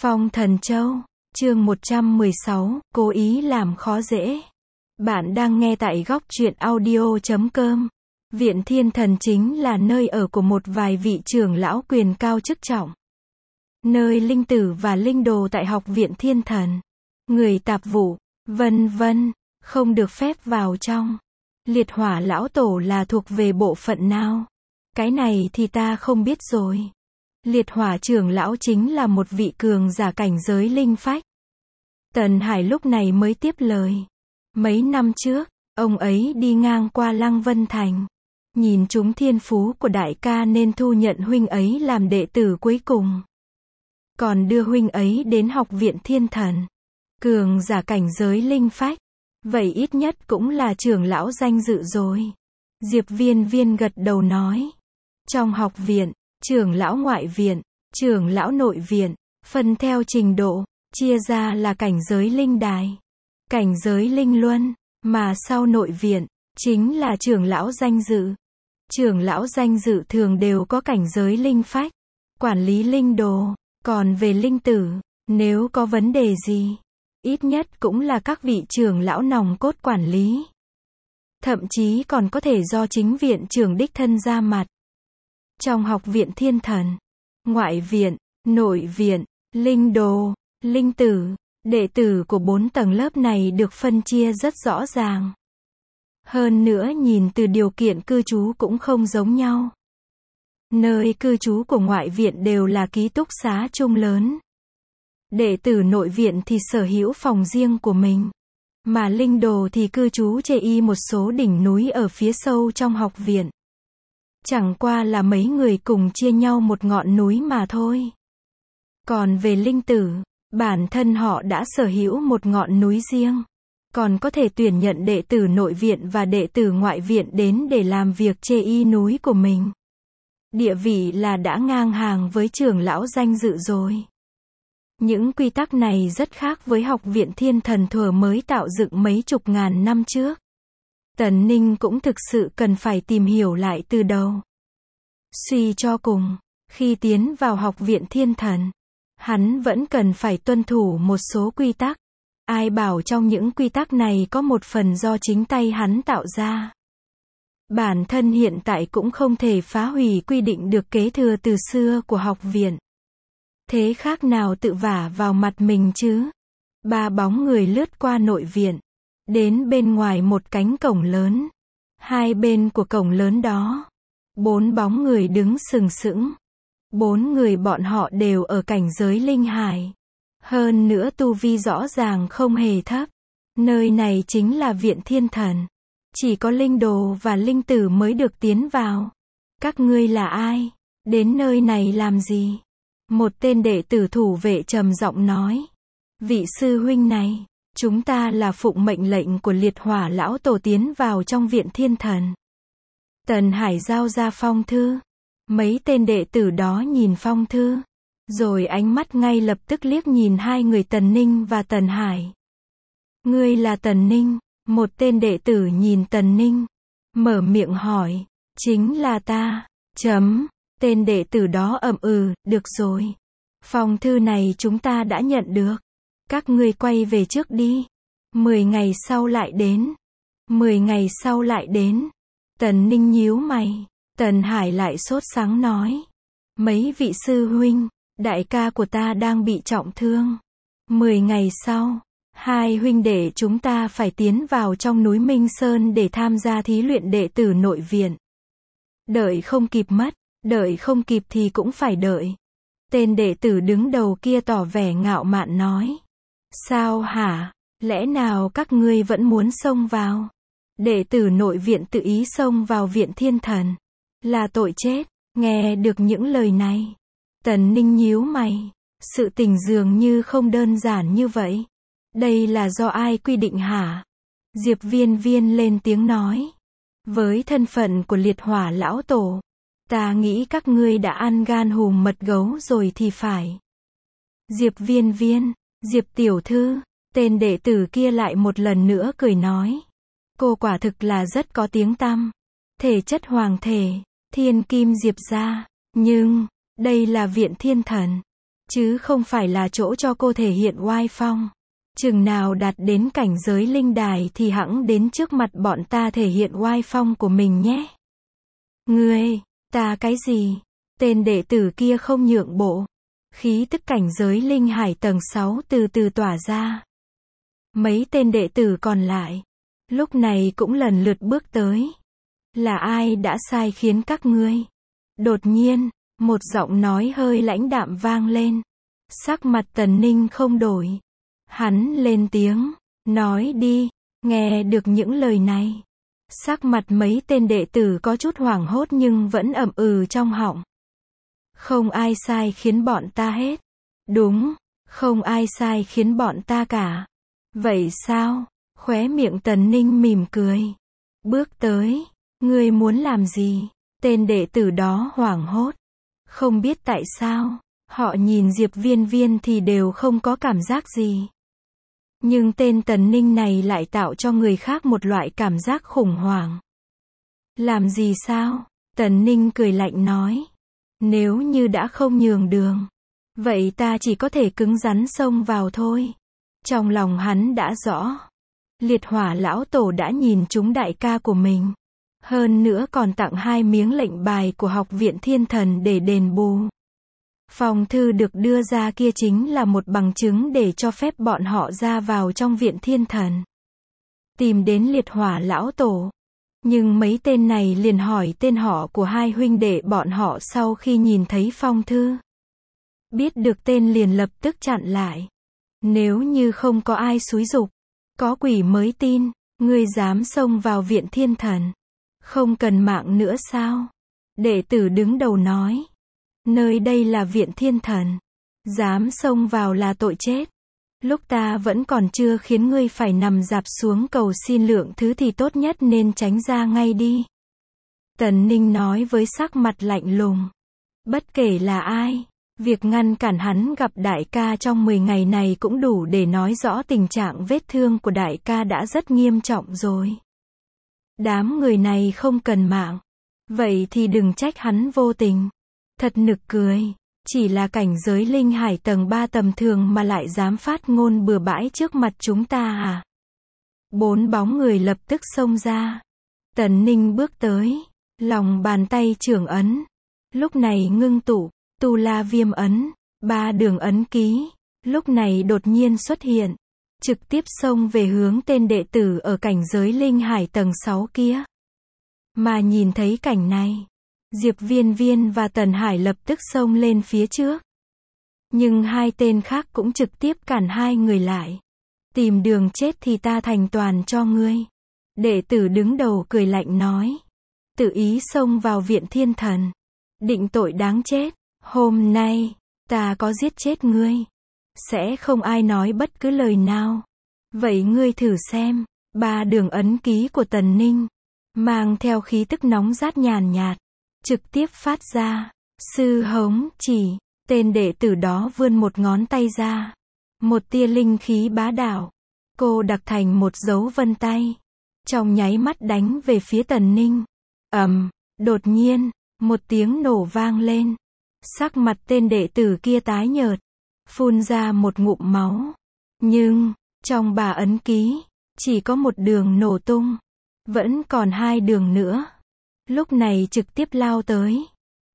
Phong Thần Châu, chương 116, cố ý làm khó dễ. Bạn đang nghe tại góc truyện audio.com. Viện Thiên Thần chính là nơi ở của một vài vị trưởng lão quyền cao chức trọng. Nơi linh tử và linh đồ tại Học viện Thiên Thần, người tạp vụ, vân vân, không được phép vào trong. Liệt Hỏa lão tổ là thuộc về bộ phận nào? Cái này thì ta không biết rồi. Liệt Hỏa trưởng lão chính là một vị cường giả cảnh giới linh phách. Tần Hải lúc này mới tiếp lời. Mấy năm trước, ông ấy đi ngang qua Lăng Vân Thành. Nhìn chúng thiên phú của đại ca nên thu nhận huynh ấy làm đệ tử cuối cùng. Còn đưa huynh ấy đến Học viện Thiên Thần. Cường giả cảnh giới linh phách. Vậy ít nhất cũng là trưởng lão danh dự rồi. Diệp Viên Viên gật đầu nói. Trong học viện, trưởng lão ngoại viện, trưởng lão nội viện, phân theo trình độ, chia ra là cảnh giới linh đài, cảnh giới linh luân, mà sau nội viện, chính là trưởng lão danh dự. Trưởng lão danh dự thường đều có cảnh giới linh phách, quản lý linh đồ, còn về linh tử, nếu có vấn đề gì, ít nhất cũng là các vị trưởng lão nòng cốt quản lý. Thậm chí còn có thể do chính viện trưởng đích thân ra mặt. Trong Học viện Thiên Thần, ngoại viện, nội viện, linh đồ, linh tử, đệ tử của 4 tầng lớp này được phân chia rất rõ ràng. Hơn nữa nhìn từ điều kiện cư trú cũng không giống nhau. Nơi cư trú của ngoại viện đều là ký túc xá chung lớn. Đệ tử nội viện thì sở hữu phòng riêng của mình. Mà linh đồ thì cư trú chê y một số đỉnh núi ở phía sâu trong học viện. Chẳng qua là mấy người cùng chia nhau một ngọn núi mà thôi. Còn về linh tử, bản thân họ đã sở hữu một ngọn núi riêng. Còn có thể tuyển nhận đệ tử nội viện và đệ tử ngoại viện đến để làm việc chê y núi của mình. Địa vị là đã ngang hàng với trưởng lão danh dự rồi. Những quy tắc này rất khác với Học viện Thiên Thần thuở mới tạo dựng mấy chục ngàn năm trước. Tần Ninh cũng thực sự cần phải tìm hiểu lại từ đầu. Suy cho cùng, khi tiến vào Học viện Thiên Thần, hắn vẫn cần phải tuân thủ một số quy tắc. Ai bảo trong những quy tắc này có một phần do chính tay hắn tạo ra. Bản thân hiện tại cũng không thể phá hủy quy định được kế thừa từ xưa của học viện. Thế khác nào tự vả vào mặt mình chứ? 3 bóng người lướt qua nội viện. Đến bên ngoài một cánh cổng lớn. Hai bên của cổng lớn đó, 4 bóng người đứng sừng sững. 4 người bọn họ đều ở cảnh giới linh hải. Hơn nữa tu vi rõ ràng không hề thấp. Nơi này chính là Viện Thiên Thần. Chỉ có linh đồ và linh tử mới được tiến vào. Các ngươi là ai? Đến nơi này làm gì? Một tên đệ tử thủ vệ trầm giọng nói. Vị sư huynh này, chúng ta là phụng mệnh lệnh của Liệt Hỏa lão tổ tiến vào trong Viện Thiên Thần. Tần Hải giao ra phong thư. Mấy tên đệ tử đó nhìn phong thư, rồi ánh mắt ngay lập tức liếc nhìn hai người Tần Ninh và Tần Hải. Ngươi là Tần Ninh? Một tên đệ tử nhìn Tần Ninh, mở miệng hỏi. Chính là ta. Tên đệ tử đó ậm ừ, được rồi. Phong thư này chúng ta đã nhận được. Các ngươi quay về trước đi. 10 ngày sau lại đến. 10 ngày sau lại đến. Tần Ninh nhíu mày. Tần Hải lại sốt sắng nói. Mấy vị sư huynh, đại ca của ta đang bị trọng thương. 10 ngày sau, hai huynh đệ chúng ta phải tiến vào trong núi Minh Sơn để tham gia thí luyện đệ tử nội viện. Đợi không kịp mất, đợi không kịp thì cũng phải đợi. Tên đệ tử đứng đầu kia tỏ vẻ ngạo mạn nói. Sao hả? Lẽ nào các ngươi vẫn muốn xông vào? Đệ tử nội viện tự ý xông vào Viện Thiên Thần. Là tội chết. Nghe được những lời này, Tần Ninh nhíu mày. Sự tình dường như không đơn giản như vậy. Đây là do ai quy định hả? Diệp Viên Viên lên tiếng nói. Với thân phận của Liệt Hỏa lão tổ, ta nghĩ các ngươi đã ăn gan hùm mật gấu rồi thì phải. Diệp Viên Viên, Diệp tiểu thư, tên đệ tử kia lại một lần nữa cười nói. Cô quả thực là rất có tiếng tăm. Thể chất hoàng thể, thiên kim Diệp gia. Nhưng, đây là Viện Thiên Thần. chứ không phải là chỗ cho cô thể hiện oai phong. Chừng nào đạt đến cảnh giới linh đài thì hẵng đến trước mặt bọn ta thể hiện oai phong của mình nhé. Ngươi, ta cái gì? Tên đệ tử kia không nhượng bộ. Khí tức cảnh giới linh hải tầng 6 từ từ tỏa ra. Mấy tên đệ tử còn lại, lúc này cũng lần lượt bước tới. Là ai đã sai khiến các ngươi? Đột nhiên, một giọng nói hơi lãnh đạm vang lên. Sắc mặt Tần Ninh không đổi. Hắn lên tiếng, nói đi, nghe được những lời này. Sắc mặt mấy tên đệ tử có chút hoảng hốt nhưng vẫn ậm ừ trong họng. Không ai sai khiến bọn ta hết. Đúng, không ai sai khiến bọn ta cả. Vậy sao? Khóe miệng Tần Ninh mỉm cười. Bước tới, ngươi muốn làm gì? Tên đệ tử đó hoảng hốt. Không biết tại sao, họ nhìn Diệp Viên Viên thì đều không có cảm giác gì. Nhưng tên Tần Ninh này lại tạo cho người khác một loại cảm giác khủng hoảng. Làm gì sao? Tần Ninh cười lạnh nói. Nếu như đã không nhường đường, vậy ta chỉ có thể cứng rắn xông vào thôi. Trong lòng hắn đã rõ. Liệt Hỏa lão tổ đã nhìn trúng đại ca của mình. Hơn nữa còn tặng 2 miếng lệnh bài của học viện Thiên Thần để đền bù. Phong thư được đưa ra kia chính là một bằng chứng để cho phép bọn họ ra vào trong viện Thiên Thần. Tìm đến Liệt Hỏa lão tổ. Nhưng mấy tên này liền hỏi tên họ của 2 huynh đệ bọn họ sau khi nhìn thấy phong thư. Biết được tên liền lập tức chặn lại. Nếu như không có ai xúi giục, có quỷ mới tin, ngươi dám xông vào viện Thiên Thần. Không cần mạng nữa sao? Đệ tử đứng đầu nói. Nơi đây là viện Thiên Thần. Dám xông vào là tội chết. Lúc ta vẫn còn chưa khiến ngươi phải nằm dạp xuống cầu xin lượng thứ thì tốt nhất nên tránh ra ngay đi. Tần Ninh nói với sắc mặt lạnh lùng. Bất kể là ai, việc ngăn cản hắn gặp đại ca trong 10 ngày này cũng đủ để nói rõ tình trạng vết thương của đại ca đã rất nghiêm trọng rồi. Đám người này không cần mạng. Vậy thì đừng trách hắn vô tình. Thật nực cười. Chỉ là cảnh giới linh hải tầng 3 tầm thường mà lại dám phát ngôn bừa bãi trước mặt chúng ta à? 4 bóng người lập tức xông ra. Tần Ninh bước tới. Lòng bàn tay trưởng ấn. Lúc này ngưng tụ. Tu La Viêm ấn. 3 đường ấn ký. Lúc này đột nhiên xuất hiện. Trực tiếp xông về hướng tên đệ tử ở cảnh giới linh hải tầng 6 kia. Mà nhìn thấy cảnh này, Diệp Viên Viên và Tần Hải lập tức xông lên phía trước. Nhưng 2 tên khác cũng trực tiếp cản 2 người lại. Tìm đường chết thì ta thành toàn cho ngươi. Đệ tử đứng đầu cười lạnh nói. Tự ý xông vào viện Thiên Thần. Định tội đáng chết. Hôm nay, ta có giết chết ngươi. Sẽ không ai nói bất cứ lời nào. Vậy ngươi thử xem. 3 đường ấn ký của Tần Ninh. Mang theo khí tức nóng rát nhàn nhạt. Trực tiếp phát ra. Sư hống chỉ. Tên đệ tử đó vươn một ngón tay ra. Một tia linh khí bá đạo. Cô đặc thành một dấu vân tay. Trong nháy mắt đánh về phía Tần Ninh. Đột nhiên, một tiếng nổ vang lên. Sắc mặt tên đệ tử kia tái nhợt. Phun ra một ngụm máu. Nhưng, trong 3 ấn ký, chỉ có một đường nổ tung. Vẫn còn 2 đường nữa. Lúc này trực tiếp lao tới.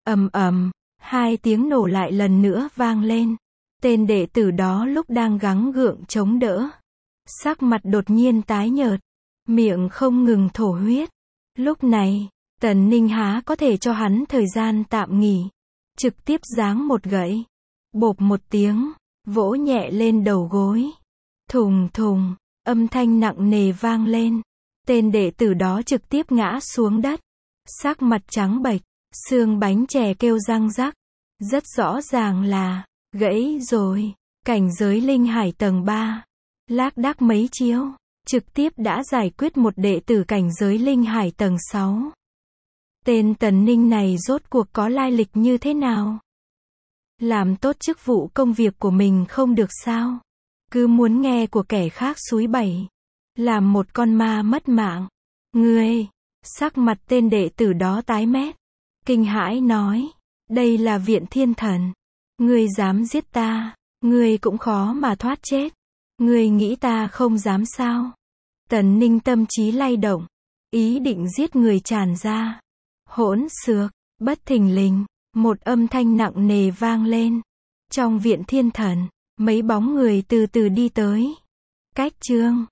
2 tiếng nổ lại lần nữa vang lên. Tên đệ tử đó lúc đang gắng gượng chống đỡ. Sắc mặt đột nhiên tái nhợt. Miệng không ngừng thổ huyết. Lúc này, Tần Ninh há có thể cho hắn thời gian tạm nghỉ. Trực tiếp giáng một gậy. Bộp một tiếng. Vỗ nhẹ lên đầu gối. Thùng thùng. Âm thanh nặng nề vang lên. Tên đệ tử đó trực tiếp ngã xuống đất. Sắc mặt trắng bệch. Xương bánh chè kêu răng rắc. Rất rõ ràng là gãy rồi. Cảnh giới linh hải tầng 3. Lác đác mấy chiêu. Trực tiếp đã giải quyết một đệ tử cảnh giới linh hải tầng 6. Tên Tần Ninh này rốt cuộc có lai lịch như thế nào? Làm tốt chức vụ công việc của mình không được sao? Cứ muốn nghe của kẻ khác xúi bẩy. Làm một con ma mất mạng. Ngươi! Sắc mặt tên đệ tử đó tái mét. Kinh hãi nói. Đây là viện Thiên Thần. Ngươi dám giết ta, ngươi cũng khó mà thoát chết. Ngươi nghĩ ta không dám sao? Tần Ninh tâm trí lay động, ý định giết người tràn ra. Hỗn xược, bất thình lình, một âm thanh nặng nề vang lên. Trong viện thiên thần, mấy bóng người từ từ đi tới. Cách chương